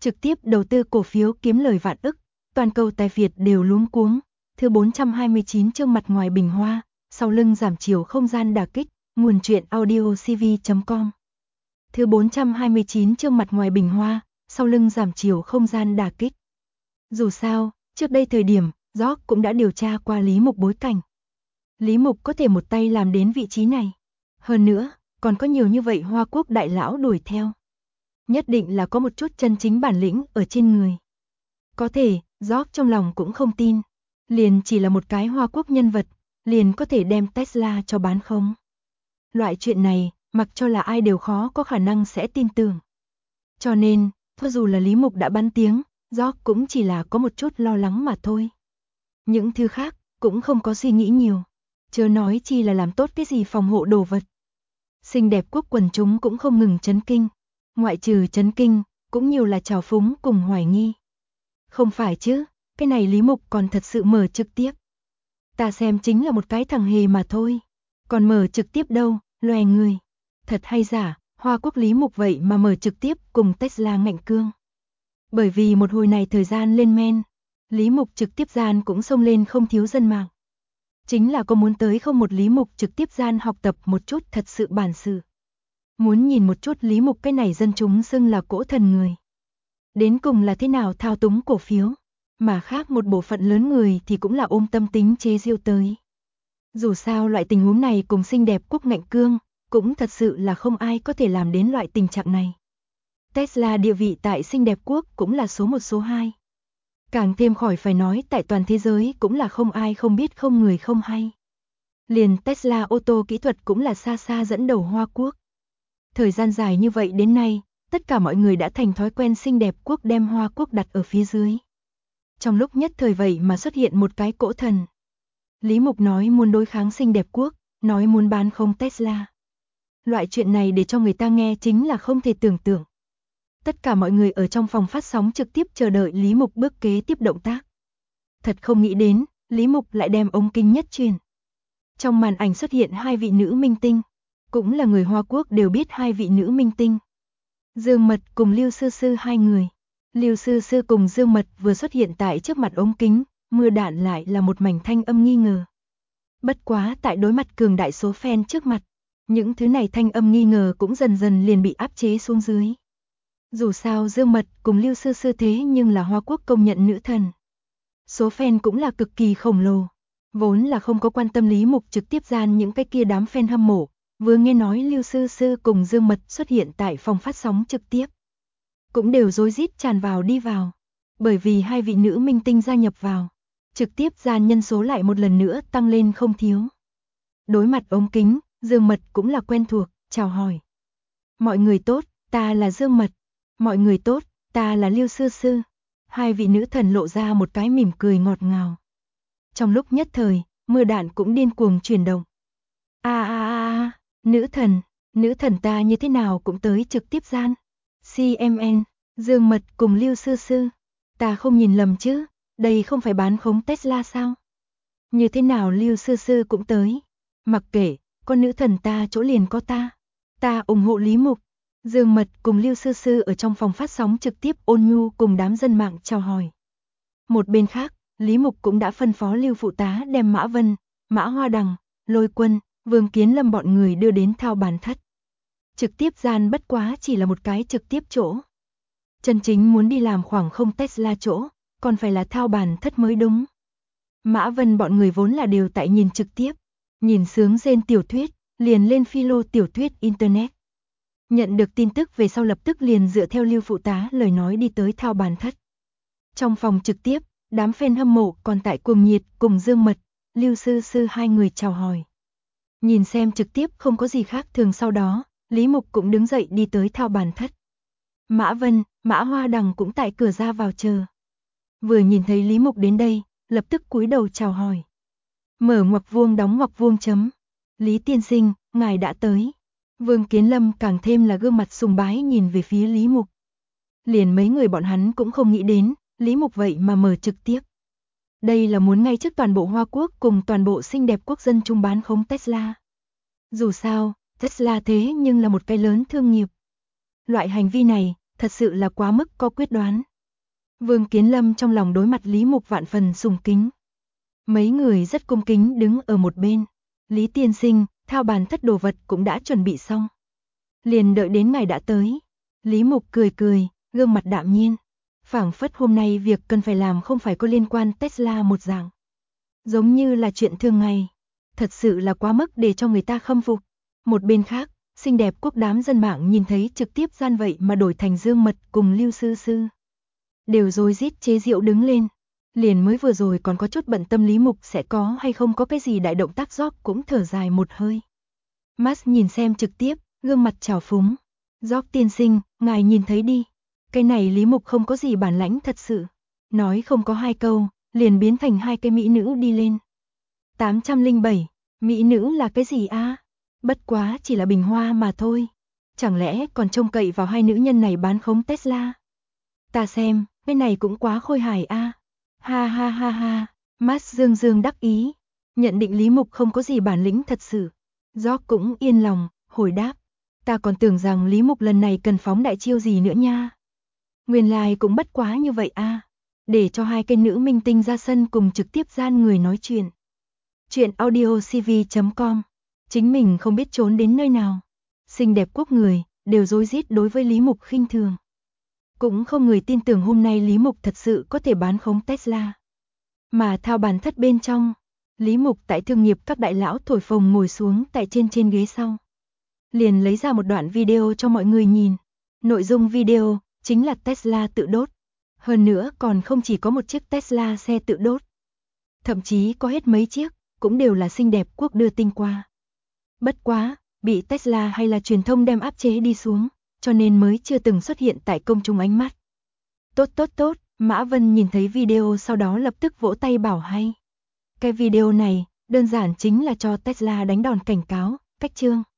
trực tiếp đầu tư cổ phiếu kiếm lời vạn ức, toàn cầu tài Việt đều luống cuống. Thứ 429 chương mặt ngoài bình hoa, sau lưng giảm chiều không gian đả kích, nguồn truyện audio cv.com. Thứ 429 chương mặt ngoài bình hoa, sau lưng giảm chiều không gian đả kích. Dù sao, trước đây thời điểm, George cũng đã điều tra qua Lý Mục bối cảnh. Lý Mục có thể một tay làm đến vị trí này. Hơn nữa, còn có nhiều như vậy Hoa Quốc đại lão đuổi theo. Nhất định là có một chút chân chính bản lĩnh ở trên người. Có thể, George trong lòng cũng không tin. Liền chỉ là một cái Hoa Quốc nhân vật, liền có thể đem Tesla cho bán không. Loại chuyện này, mặc cho là ai đều khó có khả năng sẽ tin tưởng. Cho nên, cho dù là Lý Mục đã bắn tiếng, George cũng chỉ là có một chút lo lắng mà thôi. Những thứ khác, cũng không có suy nghĩ nhiều. Chớ nói chi là làm tốt cái gì phòng hộ đồ vật. Xinh đẹp quốc quần chúng cũng không ngừng chấn kinh. Ngoại trừ chấn kinh, cũng nhiều là trào phúng cùng hoài nghi. Không phải chứ, cái này Lý Mục còn thật sự mở trực tiếp. Ta xem chính là một cái thằng hề mà thôi. Còn mở trực tiếp đâu, loè người. Thật hay giả, Hoa Quốc Lý Mục vậy mà mở trực tiếp cùng Tesla ngạnh cương. Bởi vì một hồi này thời gian lên men, Lý Mục trực tiếp gian cũng xông lên không thiếu dân mạng. Chính là có muốn tới không một Lý Mục trực tiếp gian học tập một chút thật sự bản sự. Muốn nhìn một chút Lý Mục cái này dân chúng xưng là cỗ thần người. Đến cùng là thế nào thao túng cổ phiếu, mà khác một bộ phận lớn người thì cũng là ôm tâm tính chế giễu tới. Dù sao loại tình huống này cùng xinh đẹp quốc ngạnh cương, cũng thật sự là không ai có thể làm đến loại tình trạng này. Tesla địa vị tại xinh đẹp quốc cũng là số 1 số 2. Càng thêm khỏi phải nói tại toàn thế giới cũng là không ai không biết không người không hay. Liền Tesla ô tô kỹ thuật cũng là xa xa dẫn đầu Hoa Quốc. Thời gian dài như vậy đến nay, tất cả mọi người đã thành thói quen xinh đẹp quốc đem Hoa Quốc đặt ở phía dưới. Trong lúc nhất thời vậy mà xuất hiện một cái cỗ thần. Lý Mục nói muốn đối kháng xinh đẹp quốc, nói muốn bán không Tesla. Loại chuyện này để cho người ta nghe chính là không thể tưởng tượng. Tất cả mọi người ở trong phòng phát sóng trực tiếp chờ đợi Lý Mục bước kế tiếp động tác. Thật không nghĩ đến, Lý Mục lại đem ống kính nhất truyền. Trong màn ảnh xuất hiện hai vị nữ minh tinh, cũng là người Hoa Quốc đều biết hai vị nữ minh tinh. Dương Mật cùng Lưu Sư Sư hai người. Lưu Sư Sư cùng Dương Mật vừa xuất hiện tại trước mặt ống kính, mưa đạn lại là một mảnh thanh âm nghi ngờ. Bất quá tại đối mặt cường đại số fan trước mặt, những thứ này thanh âm nghi ngờ cũng dần dần liền bị áp chế xuống dưới. Dù sao Dương Mật cùng Lưu Sư Sư thế nhưng là Hoa Quốc công nhận nữ thần. Số fan cũng là cực kỳ khổng lồ. Vốn là không có quan tâm Lý Mục trực tiếp gian những cái kia đám fan hâm mộ, vừa nghe nói Lưu Sư Sư cùng Dương Mật xuất hiện tại phòng phát sóng trực tiếp. Cũng đều rối rít tràn vào đi vào. Bởi vì hai vị nữ minh tinh gia nhập vào, trực tiếp gian nhân số lại một lần nữa tăng lên không thiếu. Đối mặt ống kính, Dương Mật cũng là quen thuộc, chào hỏi. Mọi người tốt, ta là Dương Mật. Mọi người tốt, ta là Lưu Sư Sư. Hai vị nữ thần lộ ra một cái mỉm cười ngọt ngào. Trong lúc nhất thời, mưa đạn cũng điên cuồng chuyển động. Nữ thần ta như thế nào cũng tới trực tiếp gian. CMN, Dương Mật cùng Lưu Sư Sư. Ta không nhìn lầm chứ, đây không phải bán khống Tesla sao? Như thế nào Lưu Sư Sư cũng tới. Mặc kệ, con nữ thần ta chỗ liền có ta. Ta ủng hộ Lý Mục. Dương Mật cùng Lưu Sư Sư ở trong phòng phát sóng trực tiếp ôn nhu cùng đám dân mạng chào hỏi. Một bên khác, Lý Mục cũng đã phân phó Lưu Phụ Tá đem Mã Vân, Mã Hoa Đằng, Lôi Quân, Vương Kiến Lâm bọn người đưa đến thao bàn thất. Trực tiếp gian bất quá chỉ là một cái trực tiếp chỗ. Chân chính muốn đi làm khoảng không Tesla chỗ, còn phải là thao bàn thất mới đúng. Mã Vân bọn người vốn là đều tại nhìn trực tiếp, nhìn sướng rên tiểu thuyết, liền lên philo tiểu thuyết Internet. Nhận được tin tức về sau lập tức liền dựa theo Lưu Phụ Tá lời nói đi tới thao bàn thất. Trong phòng trực tiếp, đám fan hâm mộ còn tại cuồng nhiệt cùng Dương Mật, Lưu Sư Sư hai người chào hỏi. Nhìn xem trực tiếp không có gì khác thường sau đó, Lý Mục cũng đứng dậy đi tới thao bàn thất. Mã Vân, Mã Hoa Đằng cũng tại cửa ra vào chờ. Vừa nhìn thấy Lý Mục đến đây, lập tức cúi đầu chào hỏi. Mở ngoặc vuông đóng ngoặc vuông chấm. Lý tiên sinh, ngài đã tới. Vương Kiến Lâm càng thêm là gương mặt sùng bái nhìn về phía Lý Mục. Liền mấy người bọn hắn cũng không nghĩ đến, Lý Mục vậy mà mở trực tiếp. Đây là muốn ngay trước toàn bộ Hoa Quốc cùng toàn bộ xinh đẹp quốc dân chung bán khống Tesla. Dù sao, Tesla thế nhưng là một cái lớn thương nghiệp. Loại hành vi này, thật sự là quá mức có quyết đoán. Vương Kiến Lâm trong lòng đối mặt Lý Mục vạn phần sùng kính. Mấy người rất cung kính đứng ở một bên. Lý tiên sinh, thao bàn thất đồ vật cũng đã chuẩn bị xong. Liền đợi đến ngày đã tới. Lý Mục cười cười, gương mặt đạm nhiên. Phảng phất hôm nay việc cần phải làm không phải có liên quan Tesla một dạng. Giống như là chuyện thường ngày. Thật sự là quá mức để cho người ta khâm phục. Một bên khác, xinh đẹp quốc đám dân mạng nhìn thấy trực tiếp gian vậy mà đổi thành Dương Mật cùng Lưu Sư Sư. Đều rối rít chế giễu đứng lên. Liền mới vừa rồi còn có chút bận tâm Lý Mục sẽ có hay không có cái gì đại động tác Gióc cũng thở dài một hơi. Max nhìn xem trực tiếp, gương mặt trào phúng. Gióc tiên sinh, ngài nhìn thấy đi. Cái này Lý Mục không có gì bản lãnh thật sự. Nói không có hai câu, liền biến thành hai cái mỹ nữ đi lên. 807, mỹ nữ là cái gì a? Bất quá chỉ là bình hoa mà thôi. Chẳng lẽ còn trông cậy vào hai nữ nhân này bán khống Tesla? Ta xem, cái này cũng quá khôi hài a. Ha ha ha ha, Max dương dương đắc ý. Nhận định Lý Mục không có gì bản lĩnh thật sự. Gióc cũng yên lòng, hồi đáp. Ta còn tưởng rằng Lý Mục lần này cần phóng đại chiêu gì nữa nha. Nguyên lai cũng bất quá như vậy a. Để cho hai cái nữ minh tinh ra sân cùng trực tiếp gian người nói chuyện. Chuyện audiocv.com. Chính mình không biết trốn đến nơi nào. Xinh đẹp quốc người, đều rối rít đối với Lý Mục khinh thường. Cũng không người tin tưởng hôm nay Lý Mục thật sự có thể bán khống Tesla. Mà thao bàn thất bên trong, Lý Mục tại thương nghiệp các đại lão thổi phồng ngồi xuống tại trên ghế sau. Liền lấy ra một đoạn video cho mọi người nhìn. Nội dung video chính là Tesla tự đốt. Hơn nữa còn không chỉ có một chiếc Tesla xe tự đốt. Thậm chí có hết mấy chiếc, cũng đều là xinh đẹp quốc đưa tin qua. Bất quá, bị Tesla hay là truyền thông đem áp chế đi xuống, cho nên mới chưa từng xuất hiện tại công chúng ánh mắt. Tốt, Mã Vân nhìn thấy video sau đó lập tức vỗ tay bảo hay. Cái video này, đơn giản chính là cho Tesla đánh đòn cảnh cáo, cách chương.